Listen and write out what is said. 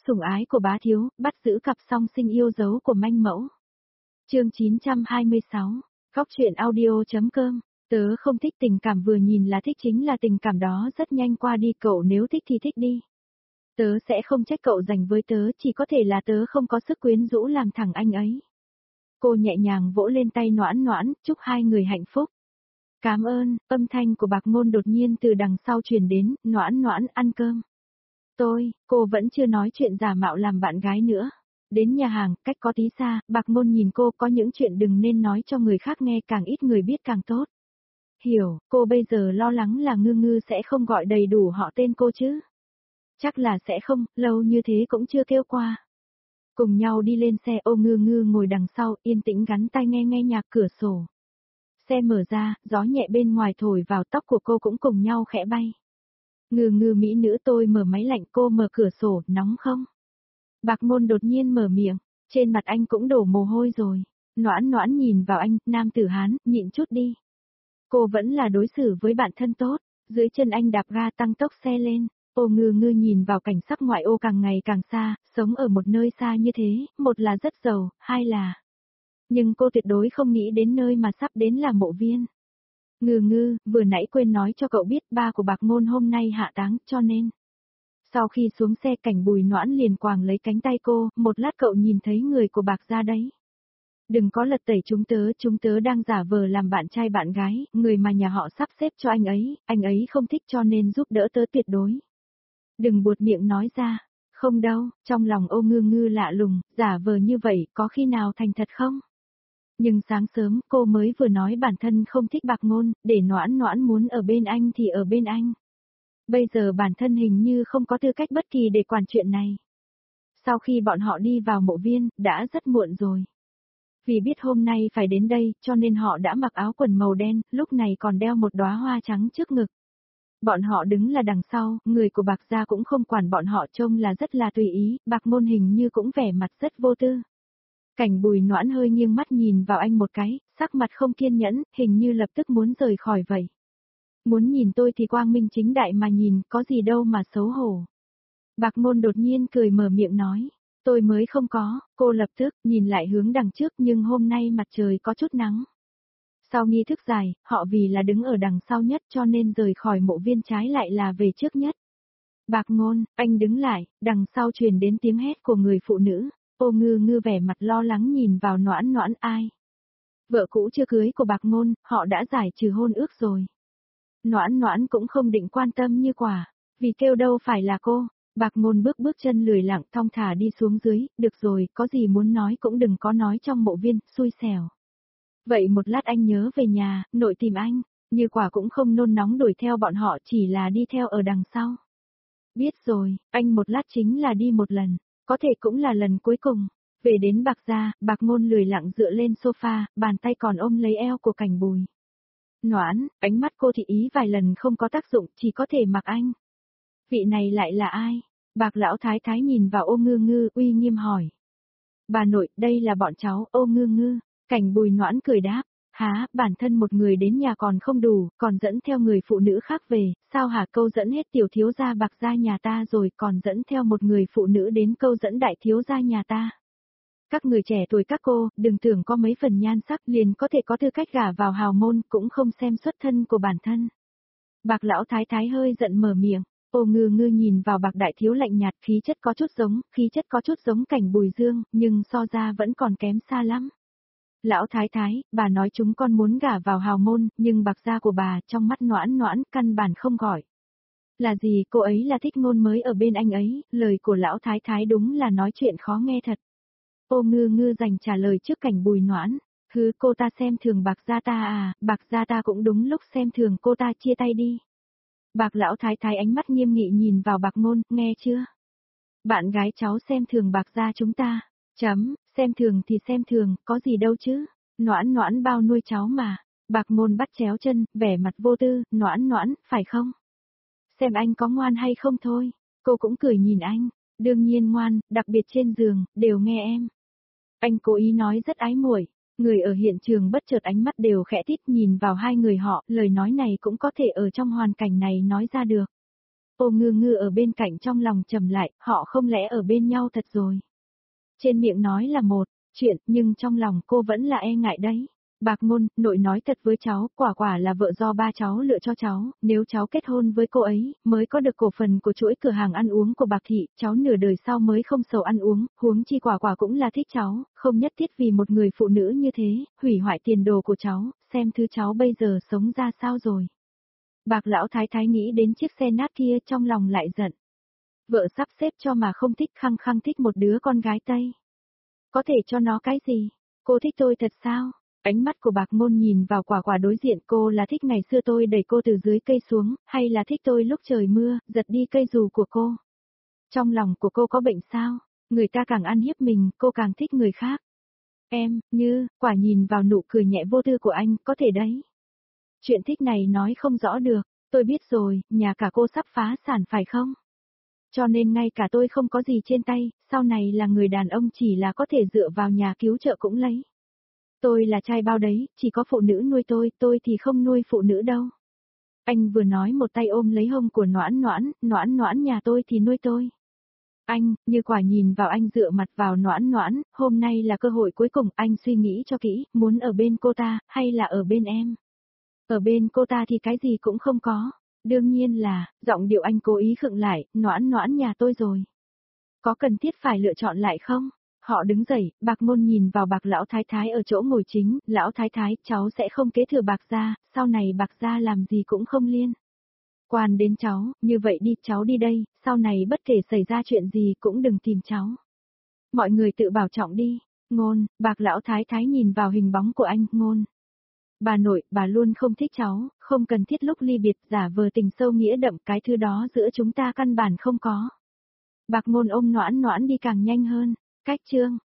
Sủng ái của bá thiếu, bắt giữ cặp song sinh yêu dấu của manh mẫu. Chương 926, Góc truyện audio.com. Tớ không thích tình cảm vừa nhìn là thích, chính là tình cảm đó rất nhanh qua đi, cậu nếu thích thì thích đi. Tớ sẽ không trách cậu dành với tớ, chỉ có thể là tớ không có sức quyến rũ làm thằng anh ấy. Cô nhẹ nhàng vỗ lên tay Noãn Noãn, chúc hai người hạnh phúc. Cảm ơn, âm thanh của Bạc Ngôn đột nhiên từ đằng sau truyền đến, Noãn Noãn ăn cơm. Cô vẫn chưa nói chuyện giả mạo làm bạn gái nữa. Đến nhà hàng, cách có tí xa, Bạc Ngôn nhìn cô, có những chuyện đừng nên nói cho người khác nghe, càng ít người biết càng tốt. Hiểu, cô bây giờ lo lắng là Ngư Ngư sẽ không gọi đầy đủ họ tên cô chứ. Chắc là sẽ không, lâu như thế cũng chưa kêu qua. Cùng nhau đi lên xe, Ngư Ngư ngồi đằng sau, yên tĩnh gắn tai nghe nghe nhạc cửa sổ. Xe mở ra, gió nhẹ bên ngoài thổi vào, tóc của cô cũng cùng nhau khẽ bay. Ngư Ngư mỹ nữ, tôi mở máy lạnh, cô mở cửa sổ, nóng không? Bạc Ngôn đột nhiên mở miệng, trên mặt anh cũng đổ mồ hôi rồi. Noãn Noãn nhìn vào anh, nam tử Hán, nhịn chút đi. Cô vẫn là đối xử với bạn thân tốt, dưới chân anh đạp ga tăng tốc xe lên. Ngư Ngư nhìn vào cảnh sắc ngoại ô càng ngày càng xa, sống ở một nơi xa như thế, một là rất giàu, hai là... Nhưng cô tuyệt đối không nghĩ đến nơi mà sắp đến là Mộ Viên. Ngư Ngư, vừa nãy quên nói cho cậu biết ba của Bạc Ngôn hôm nay hạ táng, cho nên... Sau khi xuống xe, Cảnh Bùi Noãn liền quàng lấy cánh tay cô, một lát cậu nhìn thấy người của Bạc gia đấy. Đừng có lật tẩy chúng tớ đang giả vờ làm bạn trai bạn gái, người mà nhà họ sắp xếp cho anh ấy không thích cho nên giúp đỡ tớ tuyệt đối. Đừng buột miệng nói ra, không đâu, trong lòng Ngư Ngư lạ lùng, giả vờ như vậy có khi nào thành thật không? Nhưng sáng sớm cô mới vừa nói bản thân không thích Bạc Ngôn, để Noãn Noãn muốn ở bên anh thì ở bên anh. Bây giờ bản thân hình như không có tư cách bất kỳ để quản chuyện này. Sau khi bọn họ đi vào Mộ Viên, đã rất muộn rồi. Vì biết hôm nay phải đến đây, cho nên họ đã mặc áo quần màu đen, lúc này còn đeo một đóa hoa trắng trước ngực. Bọn họ đứng là đằng sau, người của Bạc gia cũng không quản bọn họ, trông là rất là tùy ý, Bạc Ngôn hình như cũng vẻ mặt rất vô tư. Cảnh Bùi Noãn hơi nghiêng mắt nhìn vào anh một cái, sắc mặt không kiên nhẫn, hình như lập tức muốn rời khỏi vậy. Muốn nhìn tôi thì quang minh chính đại mà nhìn, có gì đâu mà xấu hổ. Bạc Ngôn đột nhiên cười mở miệng nói, tôi mới không có, cô lập tức nhìn lại hướng đằng trước, nhưng hôm nay mặt trời có chút nắng. Sau nghi thức dài, họ vì là đứng ở đằng sau nhất cho nên rời khỏi Mộ Viên, trái lại là về trước nhất. Bạc Ngôn, anh đứng lại, đằng sau truyền đến tiếng hét của người phụ nữ. Ngư Ngư vẻ mặt lo lắng nhìn vào Noãn Noãn, ai? Vợ cũ chưa cưới của Bạc Ngôn, họ đã giải trừ hôn ước rồi. Noãn Noãn cũng không định quan tâm như quả, vì kêu đâu phải là cô. Bạc Ngôn bước chân lười lặng thong thả đi xuống dưới, được rồi, có gì muốn nói cũng đừng có nói trong Mộ Viên, xui xẻo. Vậy một lát anh nhớ về nhà, nội tìm anh, Như Quả cũng không nôn nóng đuổi theo bọn họ, chỉ là đi theo ở đằng sau. Biết rồi, anh một lát chính là đi một lần, có thể cũng là lần cuối cùng. Về đến Bạc gia, Bạc Ngôn lười lặng dựa lên sofa, bàn tay còn ôm lấy eo của Cảnh Bùi. Noãn, ánh mắt cô thị ý vài lần không có tác dụng, chỉ có thể mặc anh. Vị này lại là ai? Bạc lão thái thái nhìn vào Ngư Ngư, uy nghiêm hỏi. Bà nội, đây là bọn cháu, Ngư Ngư. Cảnh Bùi Noãn cười đáp, há, bản thân một người đến nhà còn không đủ, còn dẫn theo người phụ nữ khác về, sao hả? Câu dẫn hết tiểu thiếu gia Bạc gia nhà ta rồi, còn dẫn theo một người phụ nữ đến câu dẫn đại thiếu gia nhà ta. Các người trẻ tuổi các cô, đừng tưởng có mấy phần nhan sắc liền có thể có tư cách gả vào hào môn, cũng không xem xuất thân của bản thân. Bạc lão thái thái hơi giận mở miệng. Ngư Ngư nhìn vào Bạc đại thiếu lạnh nhạt, khí chất có chút giống Cảnh Bùi Dương, nhưng so ra vẫn còn kém xa lắm. Lão thái thái, bà nói chúng con muốn gả vào hào môn, nhưng Bạc gia của bà trong mắt Noãn Noãn căn bản không gọi. Là gì, cô ấy là thích Ngôn mới ở bên anh ấy, lời của lão thái thái đúng là nói chuyện khó nghe thật. Ngư Ngư dành trả lời trước Cảnh Bùi Noãn, cô ta xem thường Bạc gia ta à, Bạc gia ta cũng đúng lúc xem thường cô ta, chia tay đi. Bạc lão thái thái ánh mắt nghiêm nghị nhìn vào Bạc Ngôn, nghe chưa? Bạn gái cháu xem thường Bạc gia chúng ta, xem thường thì xem thường, có gì đâu chứ, Noãn Noãn bao nuôi cháu mà. Bạc Ngôn bắt chéo chân, vẻ mặt vô tư, Noãn Noãn, phải không? Xem anh có ngoan hay không thôi. Cô cũng cười nhìn anh, đương nhiên ngoan, đặc biệt trên giường, đều nghe em. Anh cố ý nói rất ái muội. Người ở hiện trường bất chợt ánh mắt đều khẽ tít nhìn vào hai người họ, lời nói này cũng có thể ở trong hoàn cảnh này nói ra được. Ô Ngư Ngư ở bên cạnh trong lòng trầm lại, họ không lẽ ở bên nhau thật rồi. Trên miệng nói là một chuyện, nhưng trong lòng cô vẫn là e ngại đấy. Bạc Ngôn, nội nói thật với cháu, quả quả là vợ do ba cháu lựa cho cháu, nếu cháu kết hôn với cô ấy, mới có được cổ phần của chuỗi cửa hàng ăn uống của Bạc Thị, cháu nửa đời sau mới không sầu ăn uống, huống chi quả quả cũng là thích cháu, không nhất thiết vì một người phụ nữ như thế, hủy hoại tiền đồ của cháu, xem thứ cháu bây giờ sống ra sao rồi. Bạc lão thái thái nghĩ đến chiếc xe nát kia trong lòng lại giận. Vợ sắp xếp cho mà không thích, khăng khăng thích một đứa con gái Tây. Có thể cho nó cái gì? Cô thích tôi thật sao? Ánh mắt của Bạc Ngôn nhìn vào quả quả đối diện, cô là thích ngày xưa tôi đẩy cô từ dưới cây xuống, hay là thích tôi lúc trời mưa, giật đi cây dù của cô? Trong lòng của cô có bệnh sao? Người ta càng ăn hiếp mình, cô càng thích người khác. Em, Như, quả nhìn vào nụ cười nhẹ vô tư của anh, có thể đấy. Chuyện thích này nói không rõ được, tôi biết rồi, nhà cả cô sắp phá sản phải không? Cho nên ngay cả tôi không có gì trên tay, sau này là người đàn ông chỉ là có thể dựa vào nhà cứu trợ cũng lấy. Tôi là trai bao đấy, chỉ có phụ nữ nuôi tôi thì không nuôi phụ nữ đâu. Anh vừa nói một tay ôm lấy hông của Noãn Noãn nhà tôi thì nuôi tôi. Anh, Như quả nhìn vào anh dựa mặt vào Noãn, hôm nay là cơ hội cuối cùng, anh suy nghĩ cho kỹ, muốn ở bên cô ta, hay là ở bên em? Ở bên cô ta thì cái gì cũng không có. Đương nhiên là, giọng điệu anh cố ý khựng lại, Noãn nhà tôi rồi. Có cần thiết phải lựa chọn lại không? Họ đứng dậy, Bạc Ngôn nhìn vào Bạc lão thái thái ở chỗ ngồi chính, lão thái thái, cháu sẽ không kế thừa Bạc gia, sau này Bạc gia làm gì cũng không liên quan đến cháu, như vậy đi, cháu đi đây, sau này bất kể xảy ra chuyện gì cũng đừng tìm cháu. Mọi người tự bảo trọng đi. Ngôn, Bạc lão thái thái nhìn vào hình bóng của anh, Ngôn. Bà nội, bà luôn không thích cháu, không cần thiết lúc ly biệt giả vờ tình sâu nghĩa đậm, cái thứ đó giữa chúng ta căn bản không có. Bạc Ngôn ôm Noãn đi càng nhanh hơn. Cách chương